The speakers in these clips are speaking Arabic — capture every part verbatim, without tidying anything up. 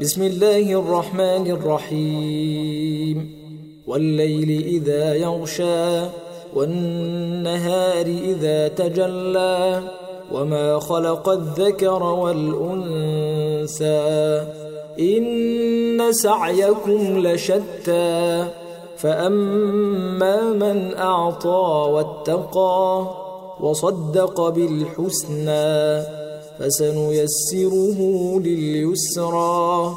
بسم الله الرحمن الرحيم والليل إذا يغشى والنهار إذا تجلى وما خلق الذكر والأنثى إن سعيكم لشتى فأما من أعطى واتقى وصدق بالحسنى فسنيسره لليسرى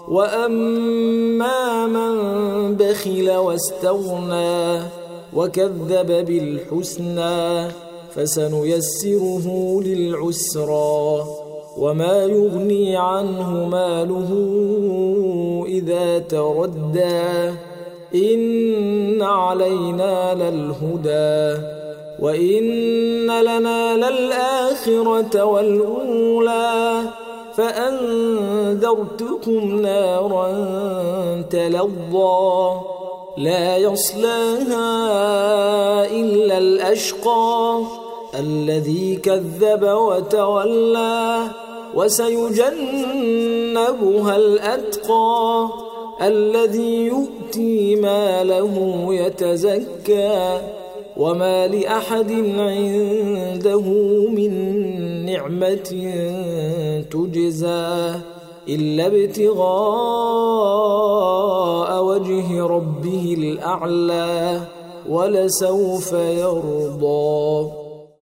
وأما من بخل واستغنى وكذب بالحسنى فسنيسره للعسرى وما يغني عنه ماله إذا تردى إن علينا للهدى وإن لنا للآخرة والأولى فأنذرتكم نارا تلظى لا يصلاها إلا الأشقى الذي كذب وتولى وسيجنبها الأتقى الذي يؤتي ماله يتزكى وما لأحد عنده من نعمة تجزى إلا ابتغاء وجه ربه الأعلى ولسوف يرضى.